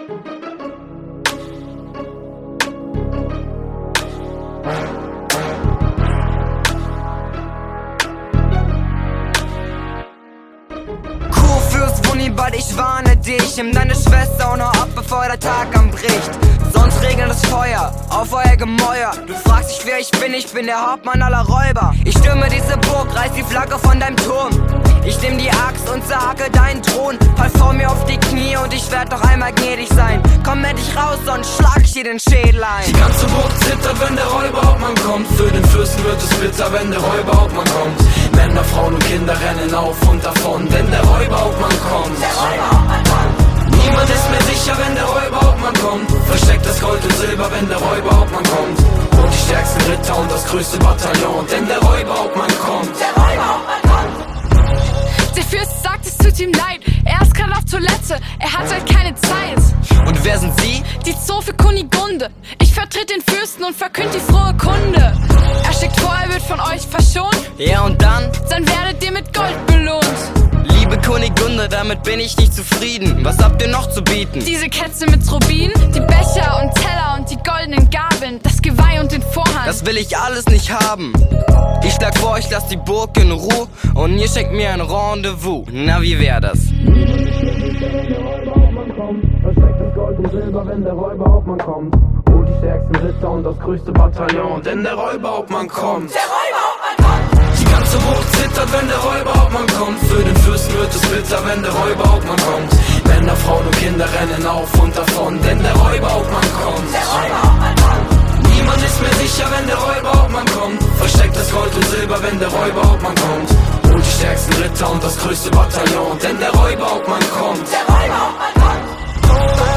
Kurfürst Wunibald, ich warne dich, nimm deine Schwester auch noch ab, bevor der Tag anbricht. Sonst regnet das Feuer auf euer Gemäuer. Du fragst dich, wer ich bin der Hauptmann aller Räuber. Ich stürme diese Burg, reiß die Flagge von deinem Turm. Ich nehm die Axt und zerhacke deinen Thron. Fall vor mir auf die Knie und ich werd doch einmal gnädig sein. Komm endlich raus, sonst schlag ich dir den Schädel ein. Die ganze Burg zittert, wenn der Räuberhauptmann kommt. Für den Fürsten wird es bitter, wenn der Räuberhauptmann kommt. Männer, Frauen und Kinder rennen auf und davon, denn der Räuberhauptmann kommt. Niemand ist mehr sicher, wenn der Räuberhauptmann kommt. Versteckt das Gold und Silber, wenn der Räuberhauptmann kommt. Und die stärksten Ritter und das größte Bataillon, denn der Räuberhauptmann kommt. Der Fürst sagt, es tut ihm leid, er ist gerade auf Toilette, er hat halt keine Zeit. Und wer sind Sie? Die Zofe Kunigunde, ich vertrete den Fürsten und verkünd die frohe Kunde. Er schickt vor, er wird von euch verschont, Ja und dann werdet ihr mit Gold belohnt. Liebe Kunigunde, damit bin ich nicht zufrieden. Was habt ihr noch zu bieten? Diese Kätze mit Rubin, die Becher und Teller und die goldenen Gabeln, das Geweih und den Vorhang. Das will ich alles nicht haben. Ich schlag vor, ich lass die Burg in Ruhe und ihr schenkt mir ein Rendezvous. Na, wie wär das? Versteckt das Gold und Silber, wenn der Räuberhauptmann kommt. Holt die stärksten Ritter und das größte Bataillon, denn der Räuberhauptmann kommt. Die ganze Burg zittert, wenn der Räuberhauptmann kommt. Für den Fürsten wird es bitter, wenn der Räuberhauptmann kommt. Männer, Frauen und Kinder rennen auf und davon, denn der Räuberhauptmann kommt. Niemand ist mehr sicher, wenn der Räuberhauptmann kommt. Versteckt das Gold und Silber, wenn der Räuberhauptmann kommt. Holt die stärksten Ritter und das größte Bataillon, denn der Räuberhauptmann kommt.